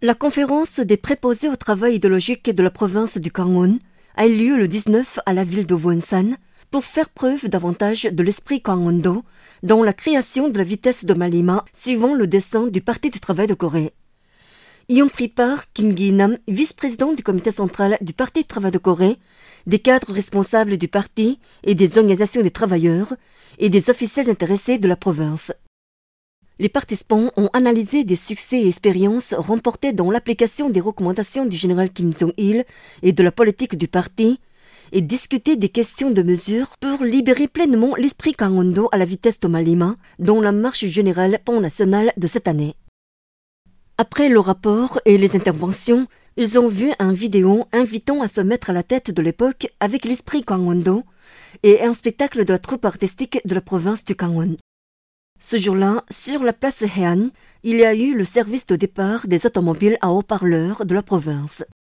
La conférence des préposés au travail idéologique de la province du Gangwon a eu lieu le 19 à la ville de Wonsan pour faire preuve davantage de l'esprit Gangwon-do dans la création de la vitesse de Malima suivant le dessein du Parti du travail de Corée. Y ont pris part Kim Gi-nam, vice-président du comité central du Parti du travail de Corée, des cadres responsables du parti et des organisations des travailleurs et des officiels intéressés de la province. Les participants ont analysé des succès et expériences remportés dans l'application des recommandations du général Kim Jong-il et de la politique du parti et discuté des questions de mesures pour libérer pleinement l'esprit Gangwon-do à la vitesse de Malima dans la marche générale pan-nationale de cette année. Après le rapport et les interventions, ils ont vu un vidéo invitant à se mettre à la tête de l'époque avec l'esprit Gangwon-do et un spectacle de la troupe artistique de la province du Gangwon. Ce jour-là, sur la place Heian, il y a eu le service de départ des automobiles à haut-parleurs de la province.